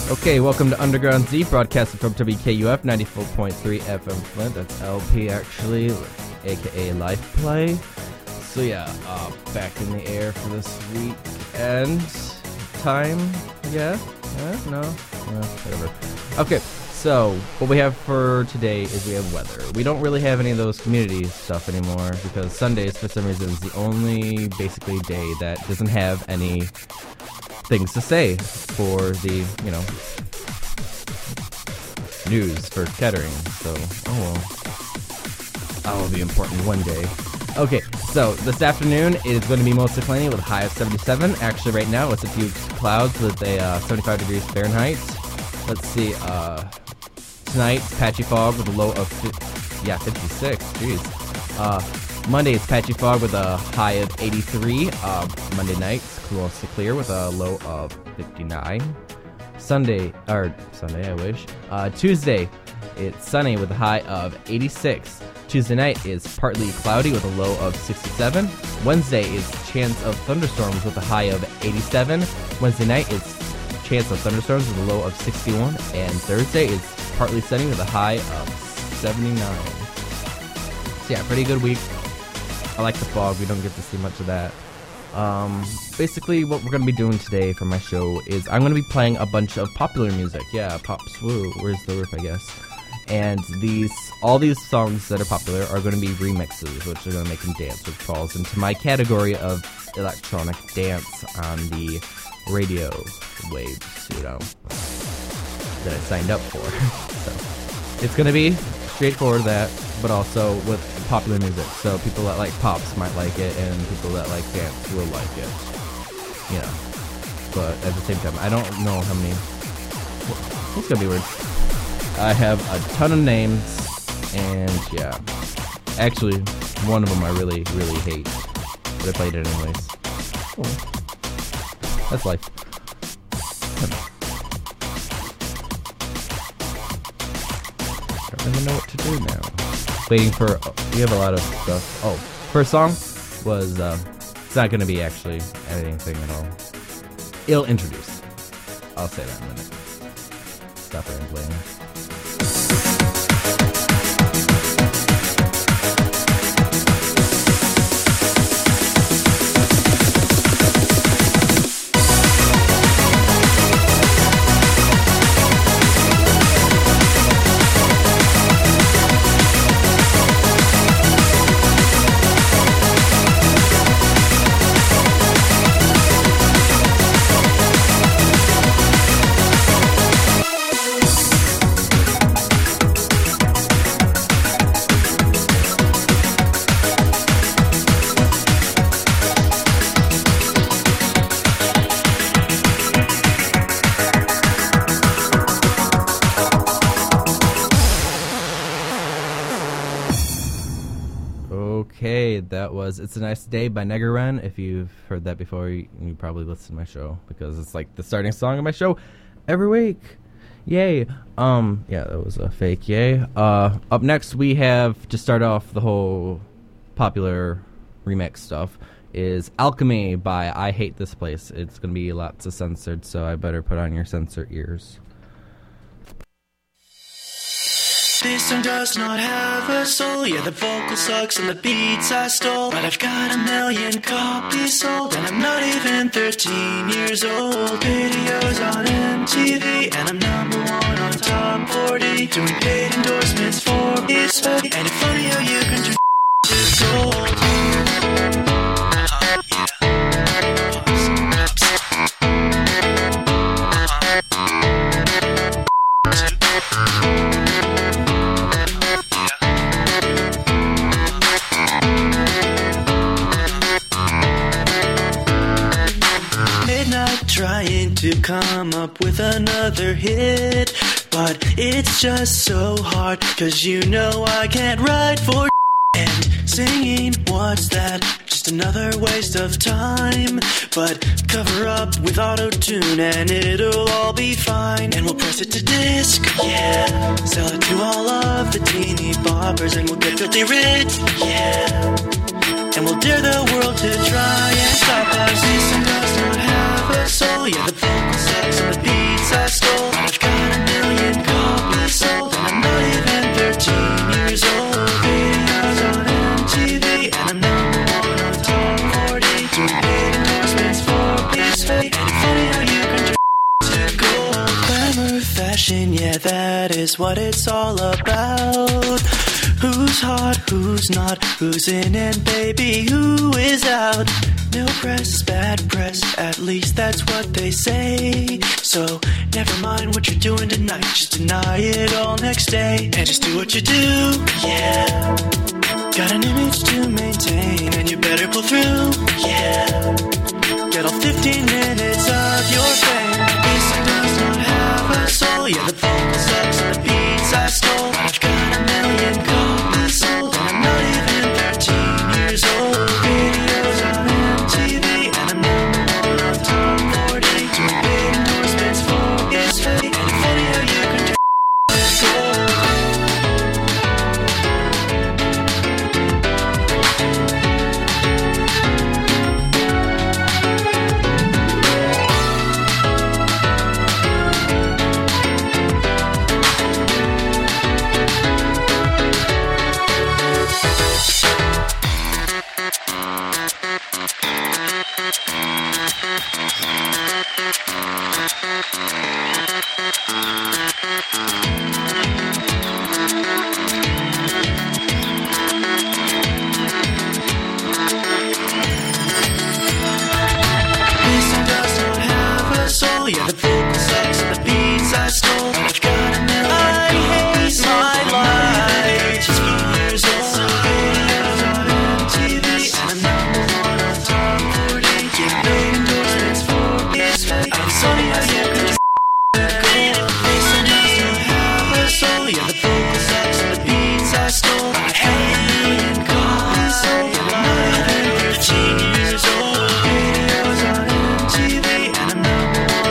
Okay, welcome to Underground Z, broadcasting from WKUF 94.3 FM Flint. That's LP, actually, aka Life Play. So yeah, back in the air for this weekend time, yeah? No, whatever. Okay, so what we have for today is we have weather. We don't really have any of those community stuff anymore because Sundays, for some reason, is the only basically day that doesn't have any things to say for the, news for Kettering. So, I'll be important one day. Okay, so this afternoon it is going to be mostly cloudy with a high of 77. Actually, right now it's a few clouds with a 75 degrees Fahrenheit. Let's see, tonight, patchy fog with a low of 56. Jeez. Monday, it's patchy fog with a high of 83. Monday night, it's mostly clear with a low of 59. Sunday, I wish. Tuesday, it's sunny with a high of 86. Tuesday night is partly cloudy with a low of 67. Wednesday is chance of thunderstorms with a high of 87. Wednesday night is chance of thunderstorms with a low of 61. And Thursday is partly sunny with a high of 79. So yeah, pretty good week. I like the fog. We don't get to see much of that. Basically what we're going to be doing today for my show is I'm going to be playing a bunch of popular music. Yeah, pops, woo, where's the riff, I guess. And all these songs that are popular are going to be remixes, which are going to make them dance, which falls into my category of electronic dance on the radio waves, that I signed up for. So it's going to be straightforward that, but also with popular music. So people that like pops might like it, and people that like dance will like it. But at the same time, I don't know how many. It's gonna be weird. I have a ton of names, and yeah. Actually, one of them I really, really hate, but I played it anyways. That's life. I don't even know what to do now. Waiting for, we have a lot of stuff. First song was, it's not going to be actually anything at all. It'll introduce. I'll say that in a minute. Stop it and playing. That was It's a Nice Day by Negaren. If you've heard that before, you probably listen to my show because it's like the starting song of my show every week. Yay. Yeah, that was a fake yay. Up next we have, to start off the whole popular remix stuff, is Alchemy by I Hate This Place. It's going to be lots of censored, so I better put on your censor ears. This song does not have a soul. Yeah, the vocal sucks and the beats I stole, but I've got 1 million copies sold, and I'm not even 13 years old. Videos on MTV, and I'm #1 on Top 40, doing paid endorsements for this study. And it's funny how you can turn to gold. Trying to come up with another hit, but it's just so hard, 'cause I can't write for and singing, what's that? Just another waste of time. But cover up with auto-tune and it'll all be fine. And we'll press it to disc, yeah. Sell it to all of the teeny boppers and we'll get filthy rich, yeah. And we'll dare the world to try and stop us. This song does not have a soul. Yeah, the vocal sucks and the beats I stole. that is what it's all about. Who's hot, who's not, who's in and baby, who is out? No press is bad press, at least that's what they say. So never mind what you're doing tonight, just deny it all next day. And just do what you do, yeah. Got an image to maintain and you better pull through, yeah. Get all 15 minutes of your fame. This song does not have a soul, yeah, the vocal sucks and the beats I stole. I've got a million copies sold and I'm not even 13 years old. Videos on MTV and I'm number one on top 40. Doing big endorsements for his fate. And it's funny how you can turn gold. Yeah, the vocal sucks and the beats I stole. I've got a million copies my life. Just years old. Videos on MTV and I'm number one on top 40. Get big endorsements for his fate. I'm sorry how you could just this song doesn't have a soul. Yeah, the vocal sucks and the beats I stole. I've got a million copies sold and I'm not even 13 years old. Videos on MTV and I'm number one.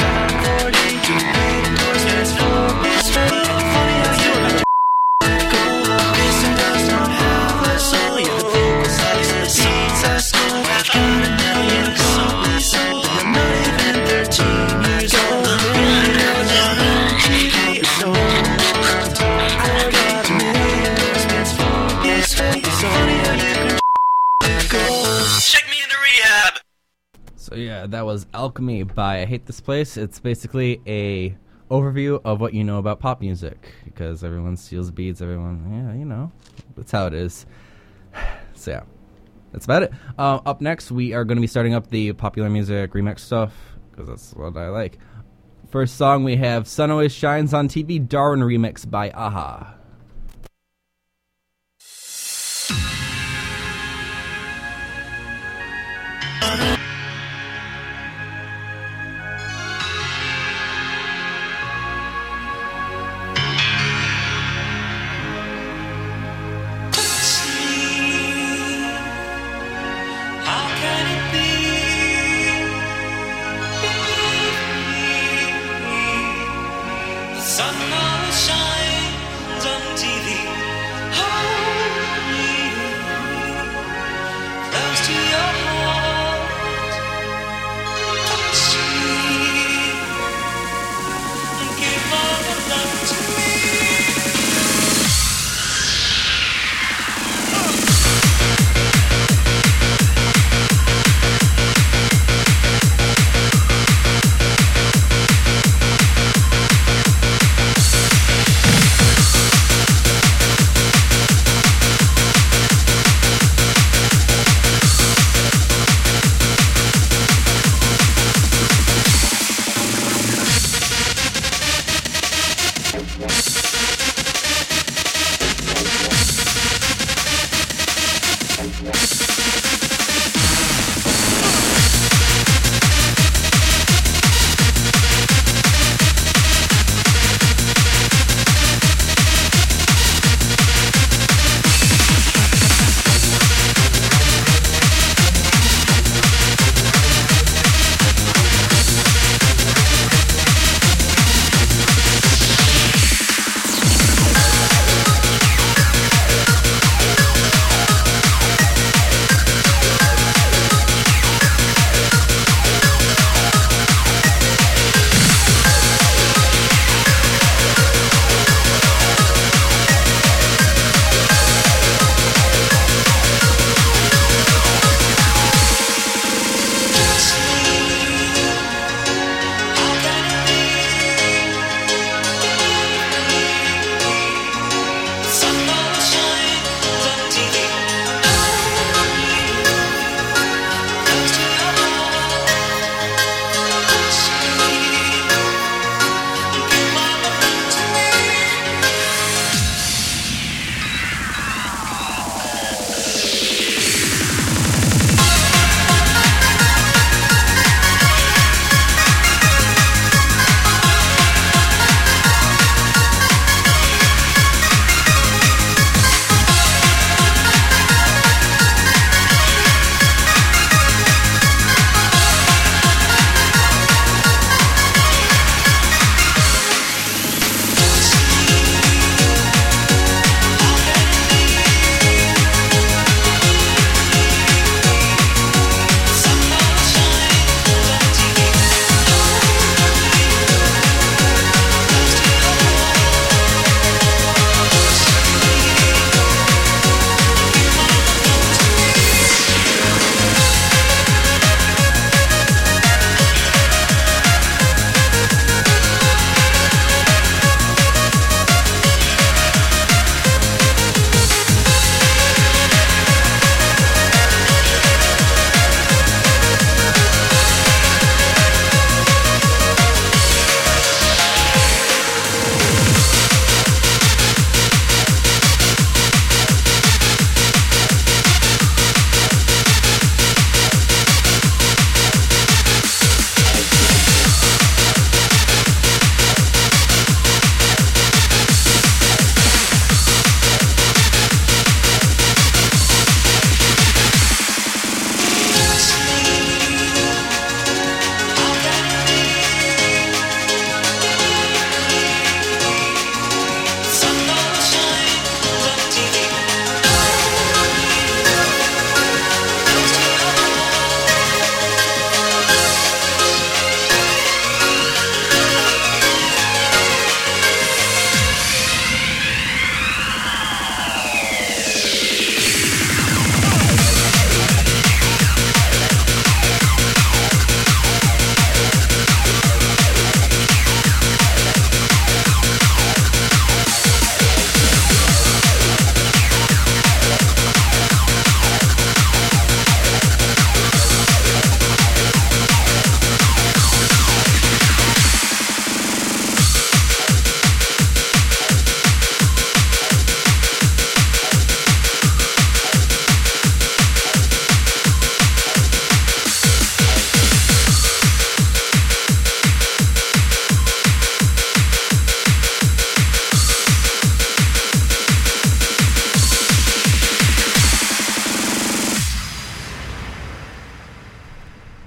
So yeah, that was Alchemy by I Hate This Place. It's basically a overview of what you know about pop music, because everyone steals beats, everyone, you know, that's how it is. So yeah, that's about it. Up next, we are going to be starting up the popular music remix stuff, because that's what I like. First song, we have Sun Always Shines on TV, Darwin remix by Aha. Sun always shines on TV. Hold me close to your heart.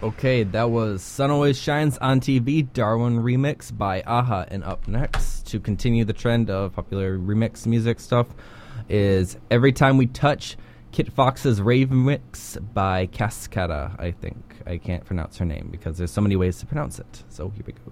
Okay, that was Sun Always Shines on TV, Darwin remix by Aha. And up next, to continue the trend of popular remix music stuff, is Every Time We Touch, Kit Fox's Rave Mix by Cascada, I think. I can't pronounce her name because there's so many ways to pronounce it. So here we go.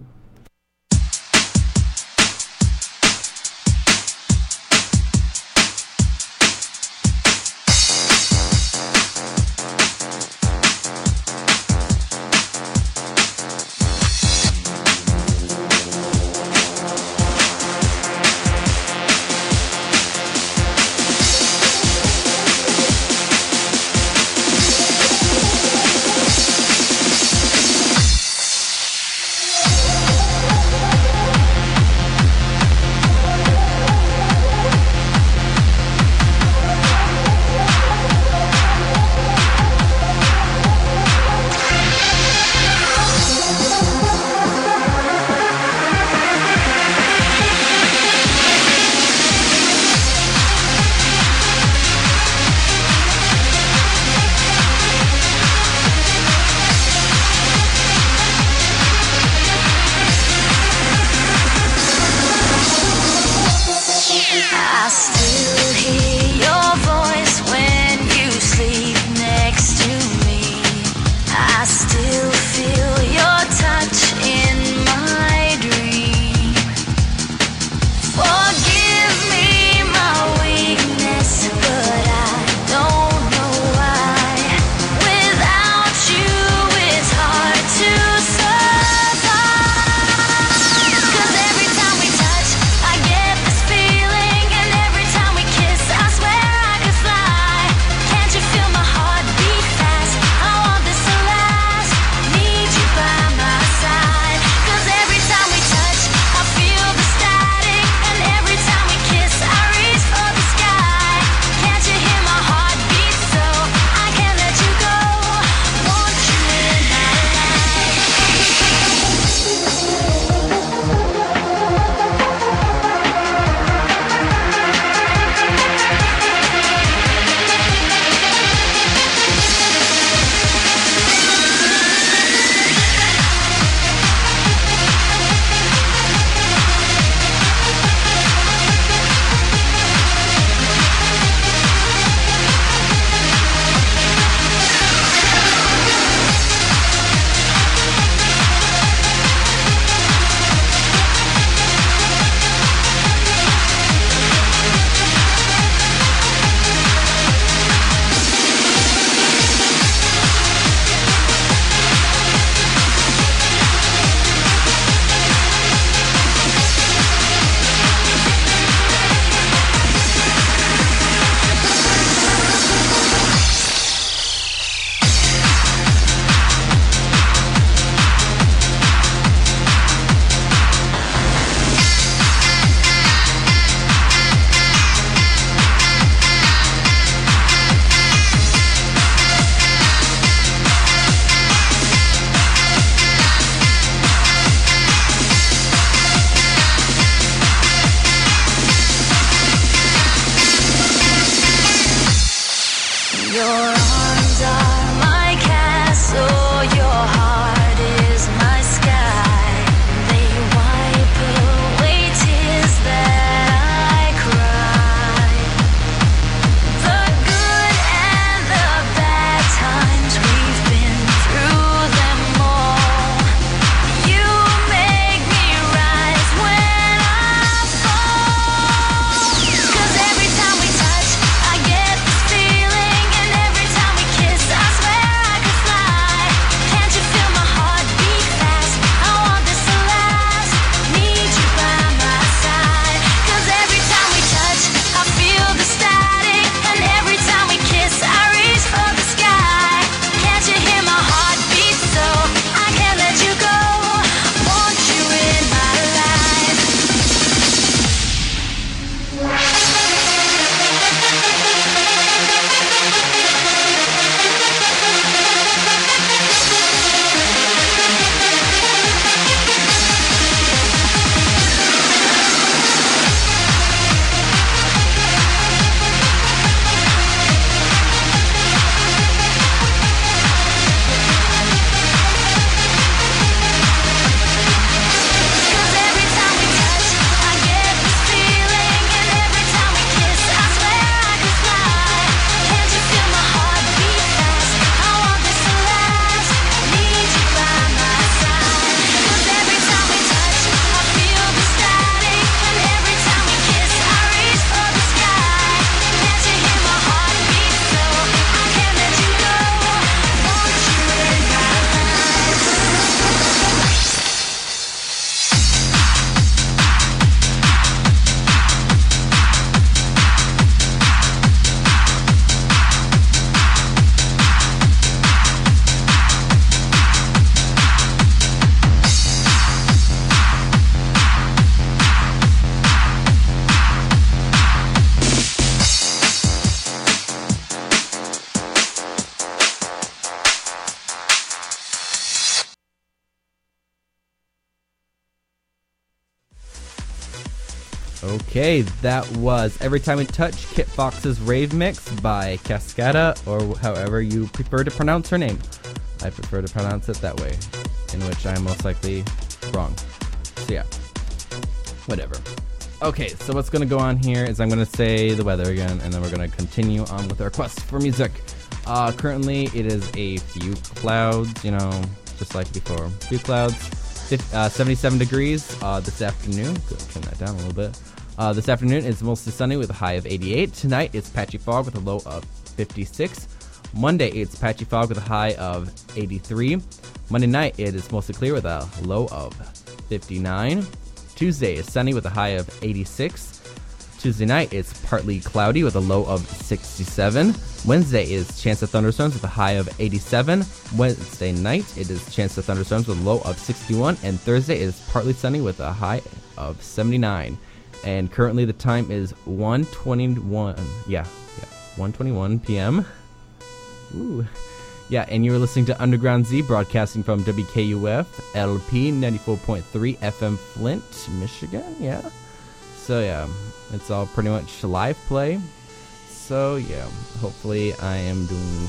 Okay, that was Every Time We Touch, Kit Fox's Rave Mix by Cascada, or however you prefer to pronounce her name. I prefer to pronounce it that way, in which I am most likely wrong. So yeah, whatever. Okay, so what's going to go on here is I'm going to say the weather again, and then we're going to continue on with our quest for music. Currently, it is a few clouds, just like before. Few clouds, 77 degrees this afternoon. Go turn that down a little bit. This afternoon, it's mostly sunny with a high of 88. Tonight, it's patchy fog with a low of 56. Monday, it's patchy fog with a high of 83. Monday night, it is mostly clear with a low of 59. Tuesday is sunny with a high of 86. Tuesday night, it's partly cloudy with a low of 67. Wednesday is chance of thunderstorms with a high of 87. Wednesday night, it is chance of thunderstorms with a low of 61. And Thursday is partly sunny with a high of 79. And currently the time is 1:21. Yeah, 1:21 p.m. Ooh. Yeah, and you're listening to Underground Z, broadcasting from WKUF LP 94.3 FM Flint, Michigan. Yeah. So yeah, it's all pretty much live play. So yeah, hopefully I am doing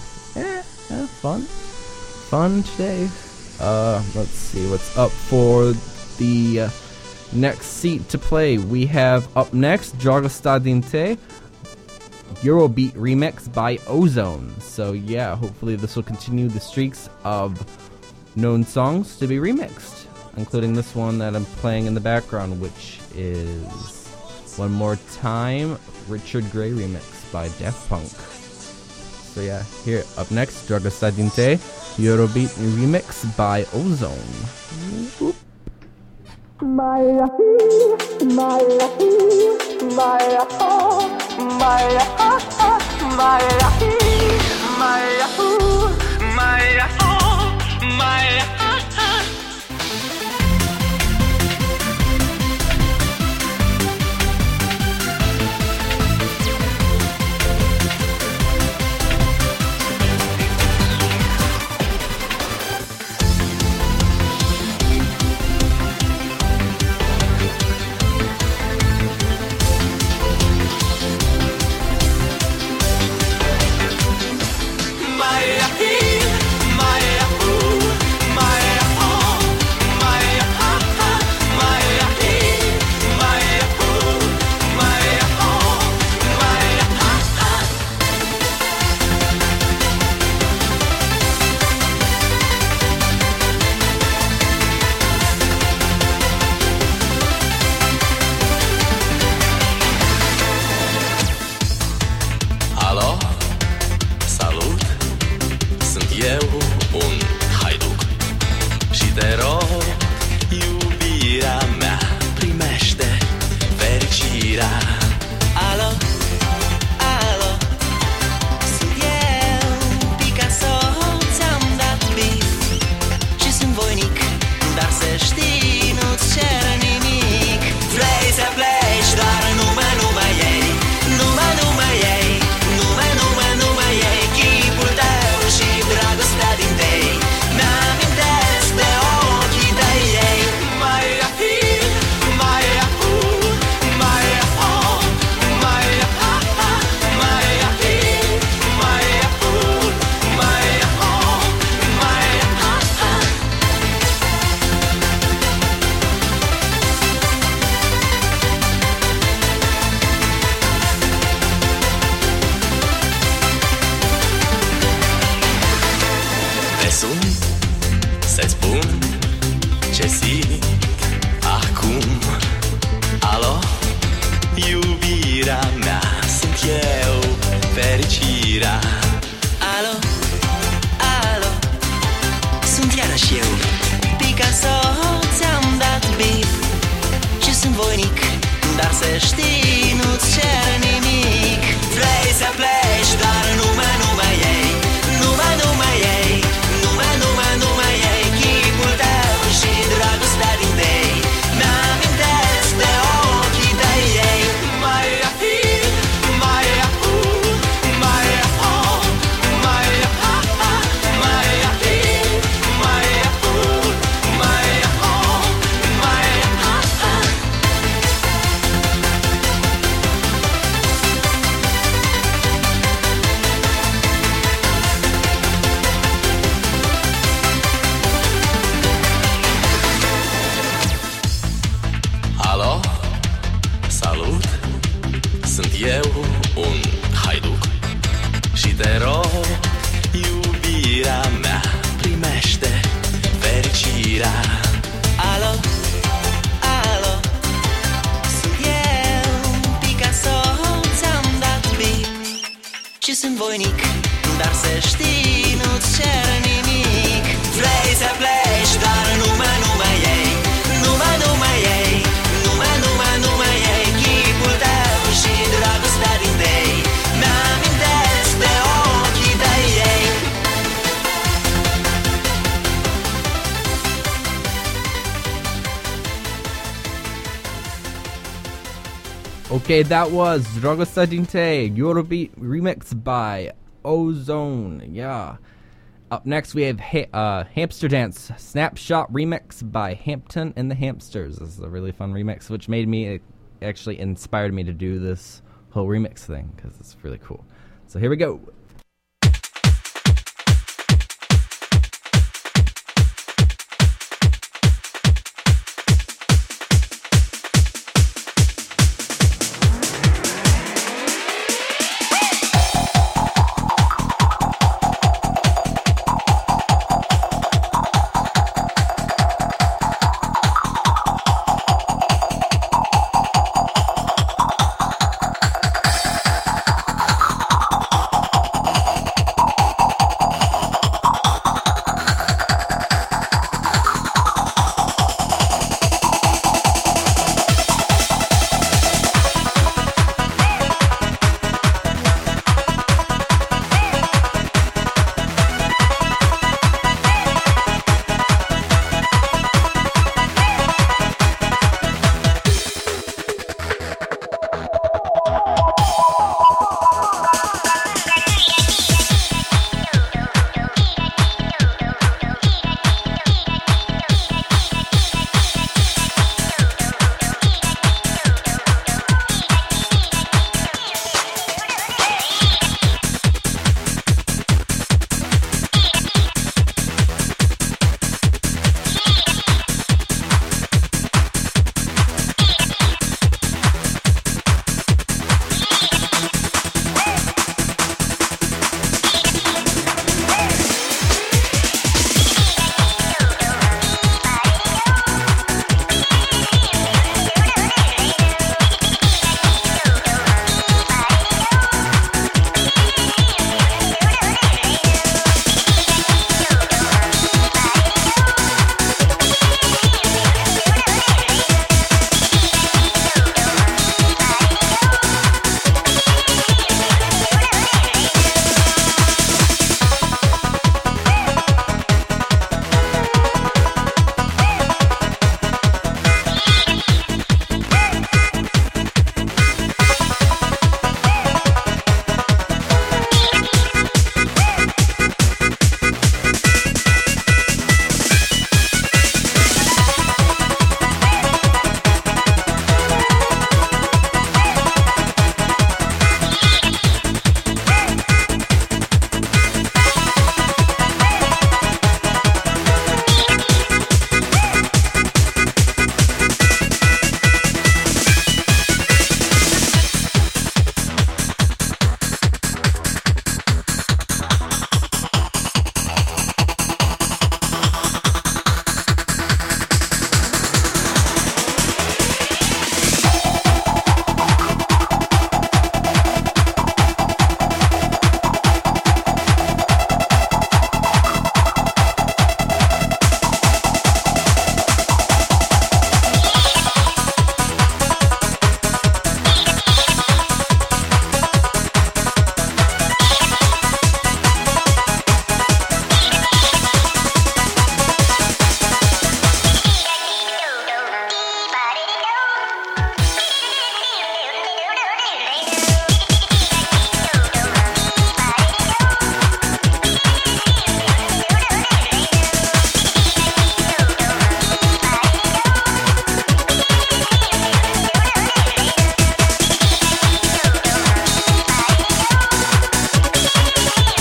fun today. Let's see what's up for the next seat to play. We have up next Joga Stadinte, Eurobeat remix by Ozone. So yeah, hopefully this will continue the streaks of known songs to be remixed, including this one that I'm playing in the background, which is One More Time, Richard Gray remix by Daft Punk. So yeah, here up next, Joga Stadinte, Eurobeat remix by Ozone. Whoop. voinic, dar să știi, nu-ți cer nimic. Vrei să pleci, dar numai ei, numai ei, numai ei, chipul tău și dragostea din tei, mi-amintesc de ochii tăi ei. Okay, that was Dragosta din Tei, Eurobeat remix by Ozone. Yeah. Up next, we have Hamster Dance Snapshot remix by Hampton and the Hamsters. This is a really fun remix, which made me, it actually inspired me to do this whole remix thing because it's really cool. So here we go.